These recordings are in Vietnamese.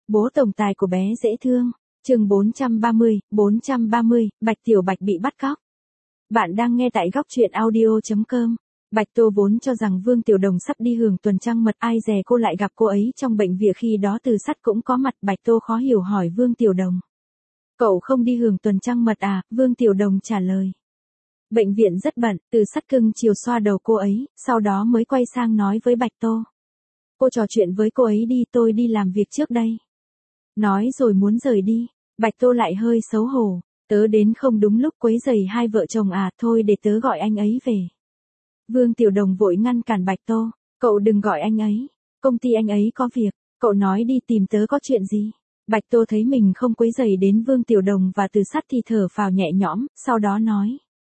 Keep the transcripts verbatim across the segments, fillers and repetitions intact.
Bố tổng tài của bé dễ thương. Chương bốn trăm ba mươi, bốn trăm ba mươi, Bạch Tiểu Bạch bị bắt cóc. Bạn đang nghe tại góc truyện audio chấm com. Bạch Tô vốn cho rằng Vương Tiểu Đồng sắp đi hưởng tuần trăng mật, ai dè cô lại gặp cô ấy trong bệnh viện, khi đó Từ Sắt cũng có mặt. Bạch Tô khó hiểu hỏi Vương Tiểu Đồng. Cậu không đi hưởng tuần trăng mật à? Vương Tiểu Đồng trả lời. Bệnh viện rất bận. Từ Sắt cưng chiều xoa đầu cô ấy, sau đó mới quay sang nói với Bạch Tô. Cô trò chuyện với cô ấy đi, tôi đi làm việc trước đây. Nói rồi muốn rời đi. Bạch Tô lại hơi xấu hổ. Tớ đến không đúng lúc quấy rầy hai vợ chồng à, thôi để tớ gọi anh ấy về. Vương Tiểu Đồng vội ngăn cản Bạch Tô. Cậu đừng gọi anh ấy. Công ty anh ấy có việc. Cậu nói đi, tìm tớ có chuyện gì. Bạch Tô thấy mình không quấy rầy đến Vương Tiểu Đồng và Từ Sắt thì thở phào nhẹ nhõm, sau đó nói.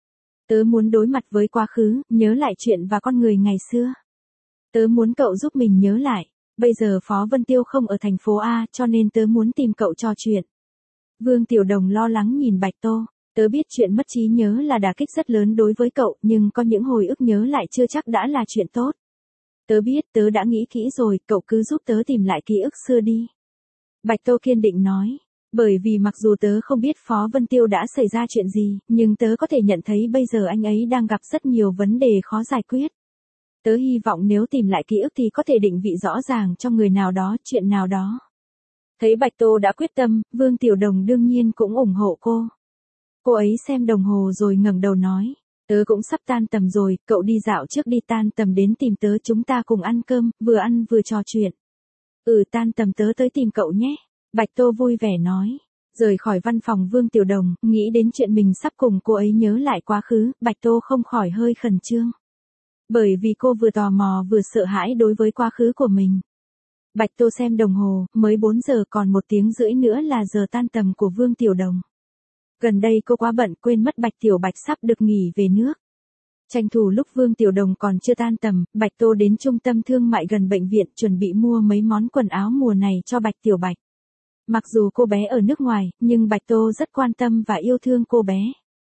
Tớ muốn đối mặt với quá khứ, nhớ lại chuyện và con người ngày xưa. Tớ muốn cậu giúp mình nhớ lại. Bây giờ Phó Vân Tiêu không ở thành phố A, cho nên tớ muốn tìm cậu trò chuyện. Vương Tiểu Đồng lo lắng nhìn Bạch Tô. Tớ biết chuyện mất trí nhớ là đả kích rất lớn đối với cậu, nhưng có những hồi ức nhớ lại chưa chắc đã là chuyện tốt. Tớ biết, tớ đã nghĩ kỹ rồi, cậu cứ giúp tớ tìm lại ký ức xưa đi. Bạch Tô kiên định nói. Bởi vì mặc dù tớ không biết Phó Vân Tiêu đã xảy ra chuyện gì, nhưng tớ có thể nhận thấy bây giờ anh ấy đang gặp rất nhiều vấn đề khó giải quyết. Tớ hy vọng nếu tìm lại ký ức thì có thể định vị rõ ràng cho người nào đó, chuyện nào đó. Thấy Bạch Tô đã quyết tâm, Vương Tiểu Đồng đương nhiên cũng ủng hộ cô. Cô ấy xem đồng hồ rồi ngẩng đầu nói. Tớ cũng sắp tan tầm rồi, cậu đi dạo trước đi, tan tầm đến tìm tớ, chúng ta cùng ăn cơm, vừa ăn vừa trò chuyện. Ừ, tan tầm tớ tới tìm cậu nhé. Bạch Tô vui vẻ nói. Rời khỏi văn phòng Vương Tiểu Đồng, nghĩ đến chuyện mình sắp cùng cô ấy nhớ lại quá khứ, Bạch Tô không khỏi hơi khẩn trương. Bởi vì cô vừa tò mò vừa sợ hãi đối với quá khứ của mình. Bạch Tô xem đồng hồ, mới bốn giờ, còn một tiếng rưỡi nữa là giờ tan tầm của Vương Tiểu Đồng. Gần đây cô quá bận quên mất Bạch Tiểu Bạch sắp được nghỉ về nước. Tranh thủ lúc Vương Tiểu Đồng còn chưa tan tầm, Bạch Tô đến trung tâm thương mại gần bệnh viện chuẩn bị mua mấy món quần áo mùa này cho Bạch Tiểu Bạch. Mặc dù cô bé ở nước ngoài, nhưng Bạch Tô rất quan tâm và yêu thương cô bé.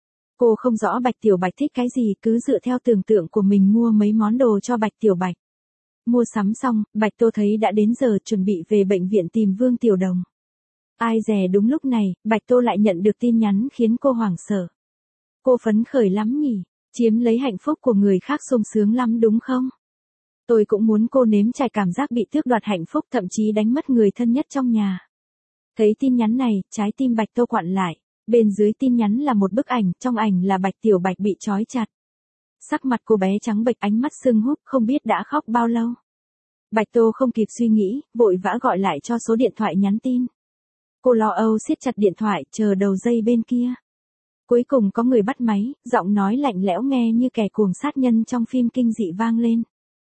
Cô không rõ Bạch Tiểu Bạch thích cái gì, cứ dựa theo tưởng tượng của mình mua mấy món đồ cho Bạch Tiểu Bạch. Mua sắm xong, Bạch Tô thấy đã đến giờ chuẩn bị về bệnh viện tìm Vương Tiểu Đồng. Ai dè đúng lúc này, Bạch Tô lại nhận được tin nhắn khiến cô hoảng sợ. Cô phấn khởi lắm nhỉ, chiếm lấy hạnh phúc của người khác sung sướng lắm đúng không? Tôi cũng muốn cô nếm trải cảm giác bị tước đoạt hạnh phúc, thậm chí đánh mất người thân nhất trong nhà. Thấy tin nhắn này, trái tim Bạch Tô quặn lại. Bên dưới tin nhắn là một bức ảnh, trong ảnh là Bạch Tiểu Bạch bị trói chặt. Sắc mặt cô bé trắng bệch, ánh mắt sưng húp, không biết đã khóc bao lâu. Bạch Tô không kịp suy nghĩ, vội vã gọi lại cho số điện thoại nhắn tin. Cô lo âu siết chặt điện thoại, chờ đầu dây bên kia. Cuối cùng có người bắt máy, giọng nói lạnh lẽo nghe như kẻ cuồng sát nhân trong phim kinh dị vang lên.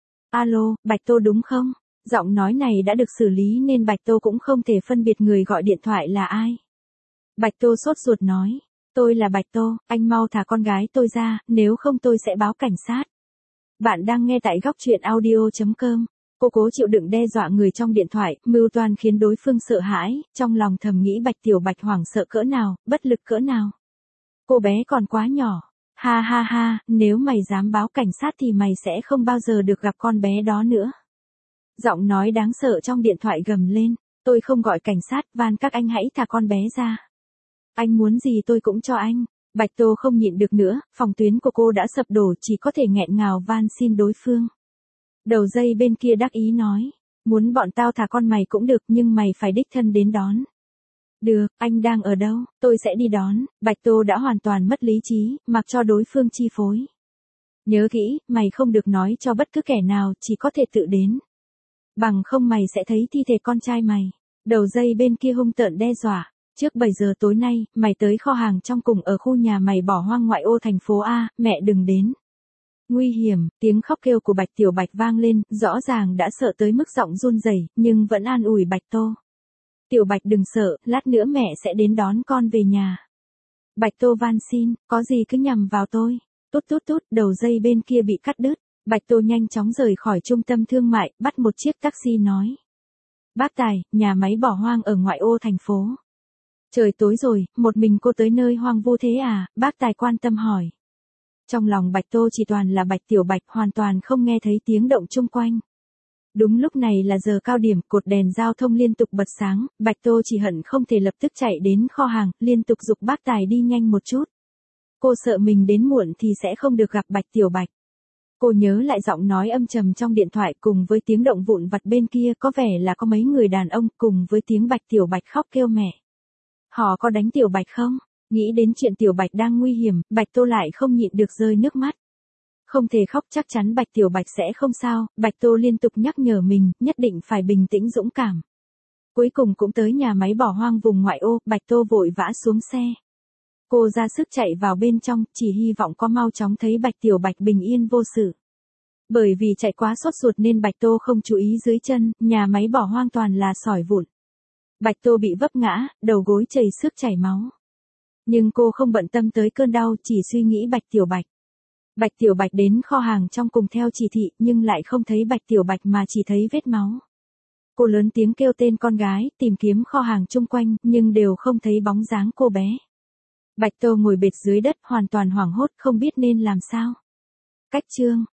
Alo, Bạch Tô đúng không? Giọng nói này đã được xử lý nên Bạch Tô cũng không thể phân biệt người gọi điện thoại là ai. Bạch Tô sốt ruột nói. Tôi là Bạch Tô, anh mau thả con gái tôi ra, nếu không tôi sẽ báo cảnh sát. Bạn đang nghe tại góc truyện audio chấm com. Cô cố chịu đựng đe dọa người trong điện thoại, mưu toan khiến đối phương sợ hãi, trong lòng thầm nghĩ Bạch Tiểu Bạch hoảng sợ cỡ nào, bất lực cỡ nào. Cô bé còn quá nhỏ. Ha ha ha, nếu mày dám báo cảnh sát thì mày sẽ không bao giờ được gặp con bé đó nữa. Giọng nói đáng sợ trong điện thoại gầm lên. Tôi không gọi cảnh sát, van các anh hãy thả con bé ra. Anh muốn gì tôi cũng cho anh. Bạch Tô không nhịn được nữa, phòng tuyến của cô đã sập đổ, chỉ có thể nghẹn ngào van xin đối phương. Đầu dây bên kia đắc ý nói. Muốn bọn tao thả con mày cũng được, nhưng mày phải đích thân đến đón. Được, anh đang ở đâu, tôi sẽ đi đón. Bạch Tô đã hoàn toàn mất lý trí, mặc cho đối phương chi phối. Nhớ kỹ, mày không được nói cho bất cứ kẻ nào, chỉ có thể tự đến. Bằng không mày sẽ thấy thi thể con trai mày. Đầu dây bên kia hung tợn đe dọa. Trước bảy giờ tối nay, mày tới kho hàng trong cùng ở khu nhà mày bỏ hoang ngoại ô thành phố A, mẹ đừng đến. Nguy hiểm, tiếng khóc kêu của Bạch Tiểu Bạch vang lên, rõ ràng đã sợ tới mức giọng run rẩy, nhưng vẫn an ủi Bạch Tô. Tiểu Bạch đừng sợ, lát nữa mẹ sẽ đến đón con về nhà. Bạch Tô van xin, có gì cứ nhằm vào tôi. Tút tút tút, đầu dây bên kia bị cắt đứt. Bạch Tô nhanh chóng rời khỏi trung tâm thương mại, bắt một chiếc taxi nói. Bác Tài, nhà máy bỏ hoang ở ngoại ô thành phố. Trời tối rồi, một mình cô tới nơi hoang vu thế à? Bác Tài quan tâm hỏi. Trong lòng Bạch Tô chỉ toàn là Bạch Tiểu Bạch, hoàn toàn không nghe thấy tiếng động chung quanh. Đúng lúc này là giờ cao điểm, cột đèn giao thông liên tục bật sáng, Bạch Tô chỉ hận không thể lập tức chạy đến kho hàng, liên tục giục bác tài đi nhanh một chút. Cô sợ mình đến muộn thì sẽ không được gặp Bạch Tiểu Bạch. Cô nhớ lại giọng nói âm trầm trong điện thoại cùng với tiếng động vụn vặt bên kia, có vẻ là có mấy người đàn ông cùng với tiếng Bạch Tiểu Bạch khóc kêu mẹ. Họ có đánh Tiểu Bạch không? Nghĩ đến chuyện Tiểu Bạch đang nguy hiểm, Bạch Tô lại không nhịn được rơi nước mắt. Không thể khóc, chắc chắn Bạch Tiểu Bạch sẽ không sao, Bạch Tô liên tục nhắc nhở mình, nhất định phải bình tĩnh dũng cảm. Cuối cùng cũng tới nhà máy bỏ hoang vùng ngoại ô, Bạch Tô vội vã xuống xe. Cô ra sức chạy vào bên trong, chỉ hy vọng có mau chóng thấy Bạch Tiểu Bạch bình yên vô sự. Bởi vì chạy quá sốt ruột nên Bạch Tô không chú ý dưới chân, nhà máy bỏ hoang toàn là sỏi vụn. Bạch Tô bị vấp ngã, đầu gối chảy xước chảy máu. Nhưng cô không bận tâm tới cơn đau, chỉ suy nghĩ Bạch Tiểu Bạch. Bạch Tiểu Bạch đến kho hàng trong cùng theo chỉ thị, nhưng lại không thấy Bạch Tiểu Bạch mà chỉ thấy vết máu. Cô lớn tiếng kêu tên con gái, tìm kiếm kho hàng chung quanh, nhưng đều không thấy bóng dáng cô bé. Bạch Tô ngồi bệt dưới đất, hoàn toàn hoảng hốt, không biết nên làm sao. Cách chương